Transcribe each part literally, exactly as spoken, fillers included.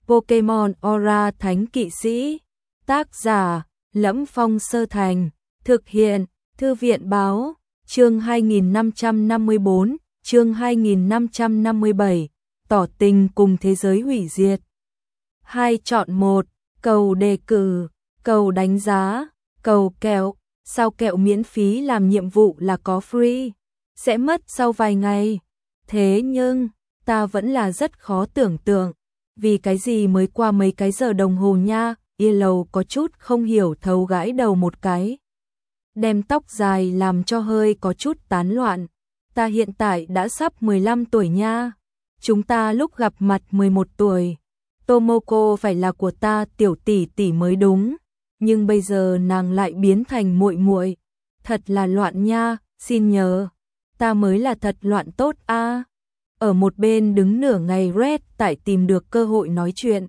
Pokemon Aura Thánh Kỵ Sĩ. Tác giả: Lẫm Phong Sơ Thành. Thực hiện: Thư viện báo. Chương hai nghìn năm trăm năm mươi bốn, chương hai nghìn năm trăm năm mươi bảy, tỏ tình cùng thế giới hủy diệt. Hai chọn một, cầu đề cử, cầu đánh giá, cầu kẹo. Sao kẹo miễn phí làm nhiệm vụ là có free, sẽ mất sau vài ngày. Thế nhưng, ta vẫn là rất khó tưởng tượng, vì cái gì mới qua mấy cái giờ đồng hồ nha. Yellow có chút không hiểu thấu gãi đầu một cái. Đem tóc dài làm cho hơi có chút tán loạn. Ta hiện tại đã sắp mười lăm tuổi nha. Chúng ta lúc gặp mặt mười một tuổi. Tomoko phải là của ta tiểu tỷ tỷ mới đúng, nhưng bây giờ nàng lại biến thành muội muội. Thật là loạn nha, xin nhờ. Ta mới là thật loạn tốt a. À. Ở một bên đứng nửa ngày Red tại tìm được cơ hội nói chuyện.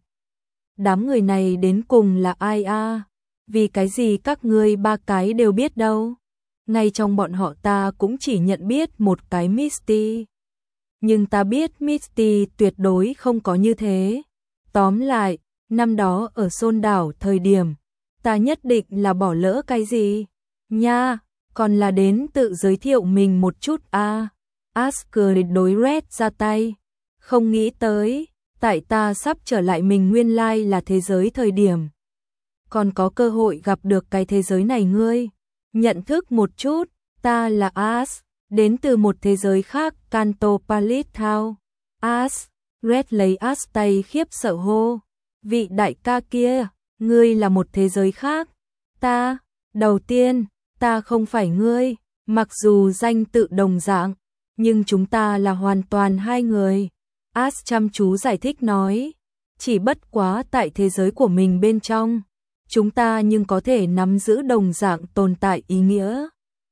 Đám người này đến cùng là ai a? À? Vì cái gì các ngươi ba cái đều biết đâu? Ngay trong bọn họ ta cũng chỉ nhận biết một cái Misty. Nhưng ta biết Misty tuyệt đối không có như thế. Tóm lại, năm đó ở Xôn đảo thời điểm, ta nhất định là bỏ lỡ cái gì? Nha, còn là đến tự giới thiệu mình một chút a. À. Asker đối Red ra tay. Không nghĩ tới, tại ta sắp trở lại mình nguyên lai là thế giới thời điểm. Còn có cơ hội gặp được cái thế giới này ngươi. Nhận thức một chút, ta là As, đến từ một thế giới khác, Kanto Palace Town. As, Red lấy As tay khiếp sợ hô. Vị đại ca kia, ngươi là một thế giới khác. Ta, đầu tiên, ta không phải ngươi, mặc dù danh tự đồng dạng, nhưng chúng ta là hoàn toàn hai người. As chăm chú giải thích nói, chỉ bất quá tại thế giới của mình bên trong, chúng ta nhưng có thể nắm giữ đồng dạng tồn tại ý nghĩa.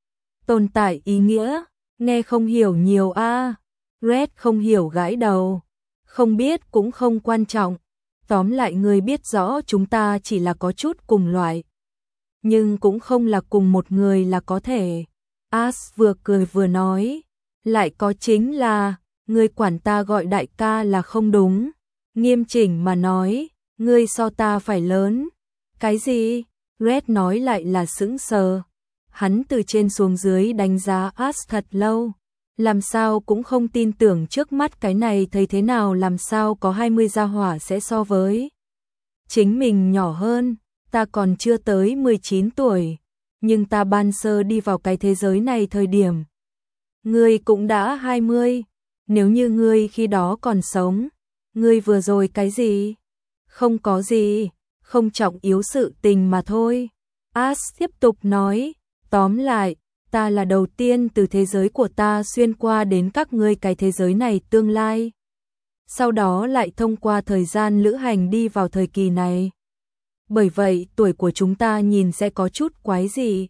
Tồn tại ý nghĩa, nghe không hiểu nhiều a. À. Red không hiểu gãi đầu, không biết cũng không quan trọng. Tóm lại người biết rõ chúng ta chỉ là có chút cùng loại, nhưng cũng không là cùng một người là có thể. As vừa cười vừa nói, lại có chính là, ngươi quản ta gọi đại ca là không đúng. Nghiêm chỉnh mà nói, ngươi so ta phải lớn. Cái gì? Red nói lại là sững sờ. Hắn từ trên xuống dưới đánh giá As thật lâu. Làm sao cũng không tin tưởng trước mắt cái này, thấy thế nào làm sao có hai mươi gia hỏa sẽ so với chính mình nhỏ hơn. Ta còn chưa tới mười chín tuổi, nhưng ta ban sơ đi vào cái thế giới này thời điểm ngươi cũng đã hai mươi. Nếu như ngươi khi đó còn sống, ngươi vừa rồi cái gì? Không có gì, không trọng yếu sự tình mà thôi. As tiếp tục nói, tóm lại, ta là đầu tiên từ thế giới của ta xuyên qua đến các ngươi cái thế giới này tương lai. Sau đó lại thông qua thời gian lữ hành đi vào thời kỳ này. Bởi vậy tuổi của chúng ta nhìn sẽ có chút quái gì.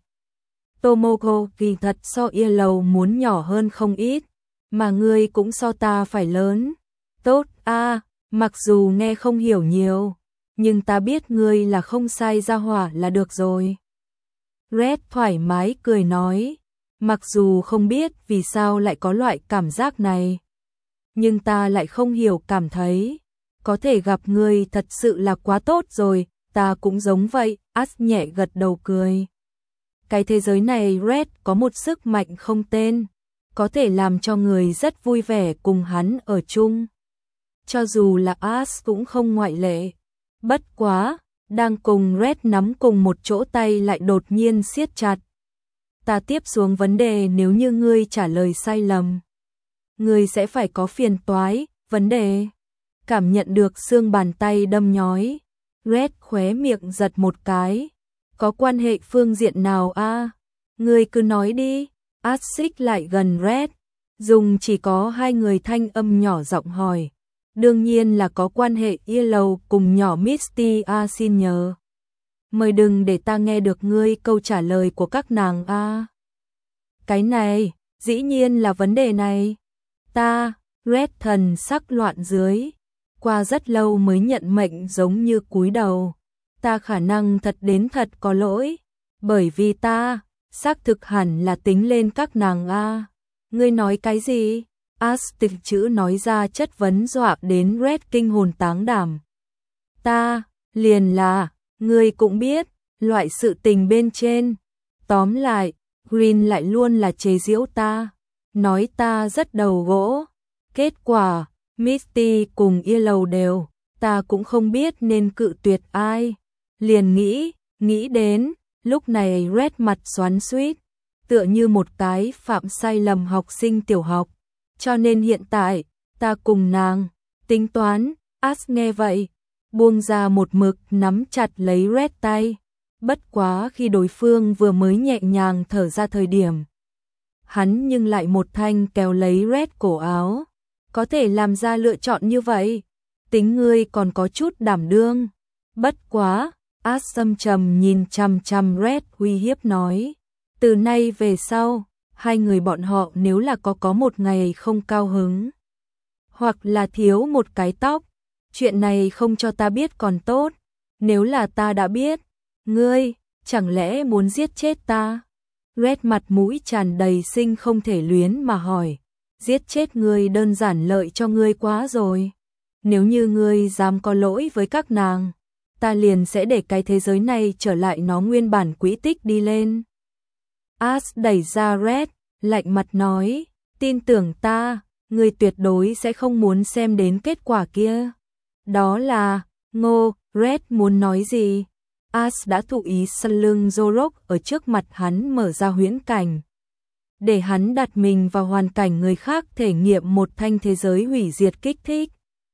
Tomoko kỳ thật so Yellow muốn nhỏ hơn không ít, mà ngươi cũng so ta phải lớn. Tốt a, à, mặc dù nghe không hiểu nhiều, nhưng ta biết ngươi là không sai gia hỏa là được rồi. Red thoải mái cười nói, mặc dù không biết vì sao lại có loại cảm giác này, nhưng ta lại không hiểu cảm thấy, có thể gặp ngươi thật sự là quá tốt rồi, ta cũng giống vậy. As nhẹ gật đầu cười. Cái thế giới này Red có một sức mạnh không tên, có thể làm cho người rất vui vẻ cùng hắn ở chung. Cho dù là As cũng không ngoại lệ. Bất quá, đang cùng Red nắm cùng một chỗ tay lại đột nhiên siết chặt. Ta tiếp xuống vấn đề, nếu như ngươi trả lời sai lầm, ngươi sẽ phải có phiền toái. Vấn đề? Cảm nhận được xương bàn tay đâm nhói, Red khóe miệng giật một cái. Có quan hệ phương diện nào a? À? Ngươi cứ nói đi. As xích lại gần Red, dùng chỉ có hai người thanh âm nhỏ giọng hỏi. Đương nhiên là có quan hệ Yellow cùng nhỏ Misty a, à, xin nhờ. Mời đừng để ta nghe được ngươi câu trả lời của các nàng a. À. Cái này, dĩ nhiên là vấn đề này. Ta, Red thần sắc loạn dưới, qua rất lâu mới nhận mệnh giống như cúi đầu. Ta khả năng thật đến thật có lỗi, bởi vì ta, xác thực hẳn là tính lên các nàng a. À. Ngươi nói cái gì? As tịch chữ nói ra chất vấn dọa đến Red kinh hồn táng đảm. Ta, liền là, ngươi cũng biết, loại sự tình bên trên. Tóm lại, Green lại luôn là chế giễu ta, nói ta rất đầu gỗ. Kết quả, Misty cùng Yellow đều, ta cũng không biết nên cự tuyệt ai. Liền nghĩ, nghĩ đến, lúc này Red mặt xoắn xuýt, tựa như một cái phạm sai lầm học sinh tiểu học. Cho nên hiện tại, ta cùng nàng, tính toán. Ash nghe vậy, buông ra một mực nắm chặt lấy Red tay. Bất quá khi đối phương vừa mới nhẹ nhàng thở ra thời điểm, hắn nhưng lại một thanh kéo lấy Red cổ áo. Có thể làm ra lựa chọn như vậy, tính ngươi còn có chút đảm đương. Bất quá, Ash âm trầm nhìn chằm chằm Red uy hiếp nói, từ nay về sau, hai người bọn họ nếu là có có một ngày không cao hứng, hoặc là thiếu một cái tóc, chuyện này không cho ta biết còn tốt, nếu là ta đã biết, ngươi, chẳng lẽ muốn giết chết ta? Red mặt mũi tràn đầy sinh không thể luyến mà hỏi, giết chết ngươi đơn giản lợi cho ngươi quá rồi. Nếu như ngươi dám có lỗi với các nàng, ta liền sẽ để cái thế giới này trở lại nó nguyên bản quỹ tích đi lên. Ash đẩy ra Red, lạnh mặt nói, tin tưởng ta, ngươi tuyệt đối sẽ không muốn xem đến kết quả kia. Đó là, ngô, Red muốn nói gì? Ash đã thụ ý săn lưng Zorok ở trước mặt hắn mở ra huyễn cảnh, để hắn đặt mình vào hoàn cảnh người khác thể nghiệm một thanh thế giới hủy diệt kích thích.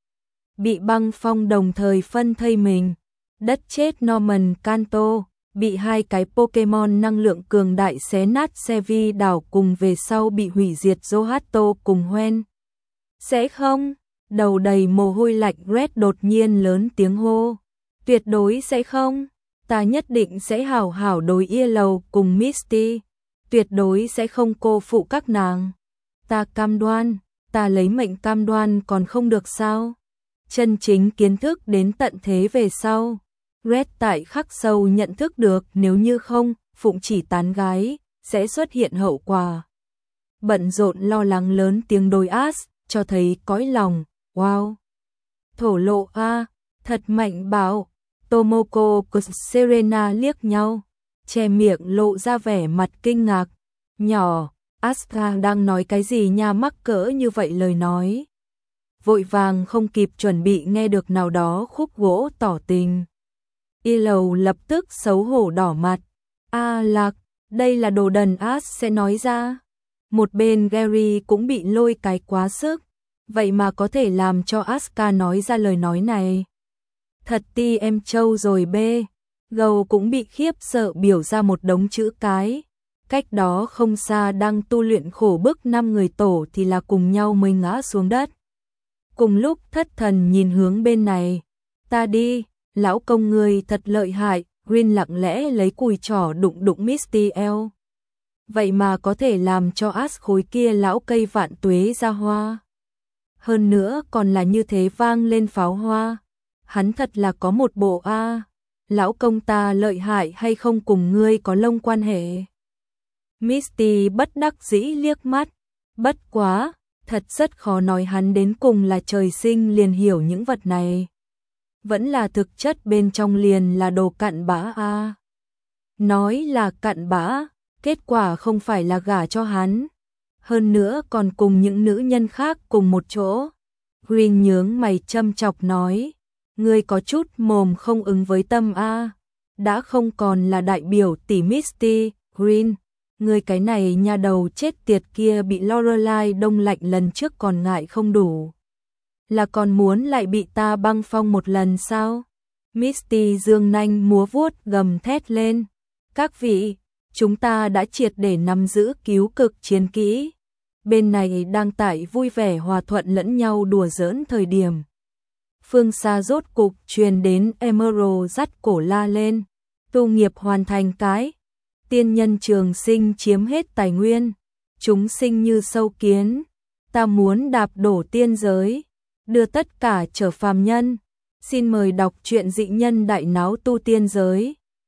Bị băng phong đồng thời phân thây mình, đất chết Norman Kanto, bị hai cái Pokemon năng lượng cường đại xé nát Sevi đảo cùng về sau bị hủy diệt Zohato cùng Hoenn. Sẽ không? Đầu đầy mồ hôi lạnh Red đột nhiên lớn tiếng hô. Tuyệt đối sẽ không. Ta nhất định sẽ hảo hảo đối Yellow cùng Misty. Tuyệt đối sẽ không cô phụ các nàng. Ta cam đoan, ta lấy mệnh cam đoan còn không được sao? Chân chính kiến thức đến tận thế về sau. Red tại khắc sâu nhận thức được nếu như không, phụng chỉ tán gái, sẽ xuất hiện hậu quả. Bận rộn lo lắng lớn tiếng đôi Ash, cho thấy cõi lòng, wow. Thổ lộ a, thật mạnh bảo. Tomoko cùng Serena liếc nhau, che miệng lộ ra vẻ mặt kinh ngạc. Nhỏ, Asuka đang nói cái gì nha, mắc cỡ như vậy lời nói. Vội vàng không kịp chuẩn bị nghe được nào đó khúc gỗ tỏ tình. Yellow lập tức xấu hổ đỏ mặt. A Lạc, đây là đồ đần Ash sẽ nói ra. Một bên Gary cũng bị lôi cái quá sức, vậy mà có thể làm cho Asuka nói ra lời nói này. Thật ti em trâu rồi bê. Gầu cũng bị khiếp sợ biểu ra một đống chữ cái. Cách đó không xa đang tu luyện khổ bức năm người tổ thì là cùng nhau mới ngã xuống đất. Cùng lúc thất thần nhìn hướng bên này. Ta đi, lão công người thật lợi hại. Green lặng lẽ lấy cùi trỏ đụng đụng Misty eo. Vậy mà có thể làm cho Ash khối kia lão cây vạn tuế ra hoa. Hơn nữa còn là như thế vang lên pháo hoa. Hắn thật là có một bộ a. Lão công ta lợi hại hay không cùng ngươi có lông quan hệ. Misty bất đắc dĩ liếc mắt. Bất quá, thật rất khó nói hắn đến cùng là trời sinh liền hiểu những vật này. Vẫn là thực chất bên trong liền là đồ cặn bã a. Nói là cặn bã, kết quả không phải là gả cho hắn. Hơn nữa còn cùng những nữ nhân khác cùng một chỗ. Green nhướng mày châm chọc nói. Ngươi có chút mồm không ứng với tâm a. Đã không còn là đại biểu tỷ Misty, Green. Ngươi cái này nha đầu chết tiệt kia bị Lorelai đông lạnh lần trước còn ngại không đủ. Là còn muốn lại bị ta băng phong một lần sao? Misty dương nanh múa vuốt gầm thét lên. Các vị, chúng ta đã triệt để nắm giữ cứu cực chiến kỹ. Bên này đang tại vui vẻ hòa thuận lẫn nhau đùa giỡn thời điểm. Phương xa rốt cục truyền đến Emerald dắt cổ la lên. Tu nghiệp hoàn thành cái. Tiên nhân trường sinh chiếm hết tài nguyên. Chúng sinh như sâu kiến. Ta muốn đạp đổ tiên giới. Đưa tất cả trở phàm nhân. Xin mời đọc truyện dị nhân đại náo tu tiên giới.